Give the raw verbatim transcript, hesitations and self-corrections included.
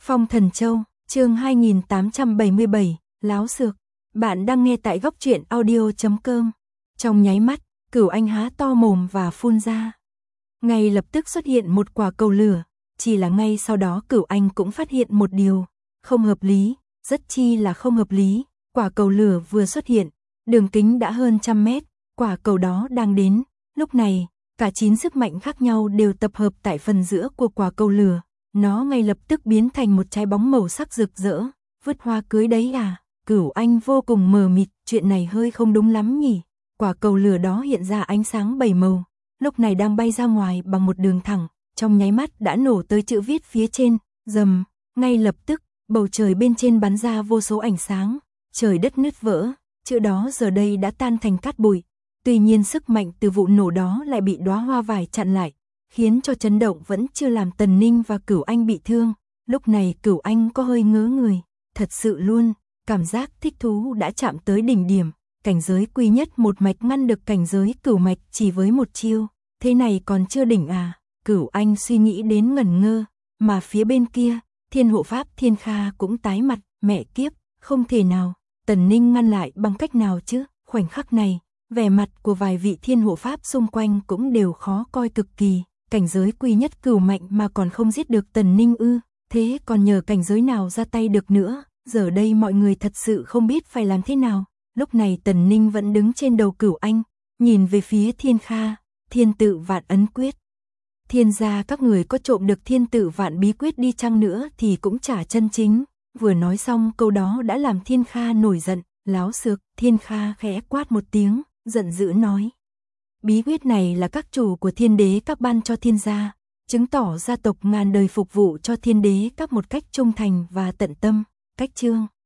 Phong Thần Châu, chương hai nghìn tám trăm bảy mươi bảy, láo xược. Bạn đang nghe tại góc truyện audio chấm com. Trong nháy mắt, Cửu Anh há to mồm và phun ra. Ngay lập tức xuất hiện một quả cầu lửa, chỉ là ngay sau đó Cửu Anh cũng phát hiện một điều không hợp lý, rất chi là không hợp lý. Quả cầu lửa vừa xuất hiện, đường kính đã hơn trăm mét, quả cầu đó đang đến. Lúc này, cả chín sức mạnh khác nhau đều tập hợp tại phần giữa của quả cầu lửa. Nó ngay lập tức biến thành một trái bóng màu sắc rực rỡ. Vứt hoa cưới đấy à? Cửu Anh vô cùng mờ mịt, chuyện này hơi không đúng lắm nhỉ. Quả cầu lửa đó hiện ra ánh sáng bảy màu, lúc này đang bay ra ngoài bằng một đường thẳng, trong nháy mắt đã nổ tới chữ viết phía trên, rầm, ngay lập tức, bầu trời bên trên bắn ra vô số ánh sáng, trời đất nứt vỡ, chữ đó giờ đây đã tan thành cát bụi. Tuy nhiên sức mạnh từ vụ nổ đó lại bị đóa hoa vải chặn lại, khiến cho chấn động vẫn chưa làm Tần Ninh và Cửu Anh bị thương. Lúc này Cửu Anh có hơi ngớ người, thật sự luôn, cảm giác thích thú đã chạm tới đỉnh điểm, cảnh giới quy nhất một mạch ngăn được cảnh giới cửu mạch chỉ với một chiêu, thế này còn chưa đỉnh à? Cửu Anh suy nghĩ đến ngẩn ngơ, mà phía bên kia, Thiên Hộ Pháp Thiên Kha cũng tái mặt, mẹ kiếp, không thể nào, Tần Ninh ngăn lại bằng cách nào chứ? Khoảnh khắc này, vẻ mặt của vài vị Thiên Hộ Pháp xung quanh cũng đều khó coi cực kỳ, cảnh giới quy nhất cửu mạnh mà còn không giết được Tần Ninh ư, thế còn nhờ cảnh giới nào ra tay được nữa? Giờ đây mọi người thật sự không biết phải làm thế nào. Lúc này Tần Ninh vẫn đứng trên đầu Cửu Anh, nhìn về phía Thiên Kha, Thiên Tự Vạn Ấn Quyết. Thiên gia các người có trộm được Thiên Tự Vạn Bí Quyết đi chăng nữa thì cũng chả chân chính. Vừa nói xong câu đó đã làm Thiên Kha nổi giận, láo xược. Thiên Kha khẽ quát một tiếng, giận dữ nói. Bí quyết này là các chủ của Thiên Đế các ban cho Thiên gia, chứng tỏ gia tộc ngàn đời phục vụ cho Thiên Đế các một cách trung thành và tận tâm. Cách chương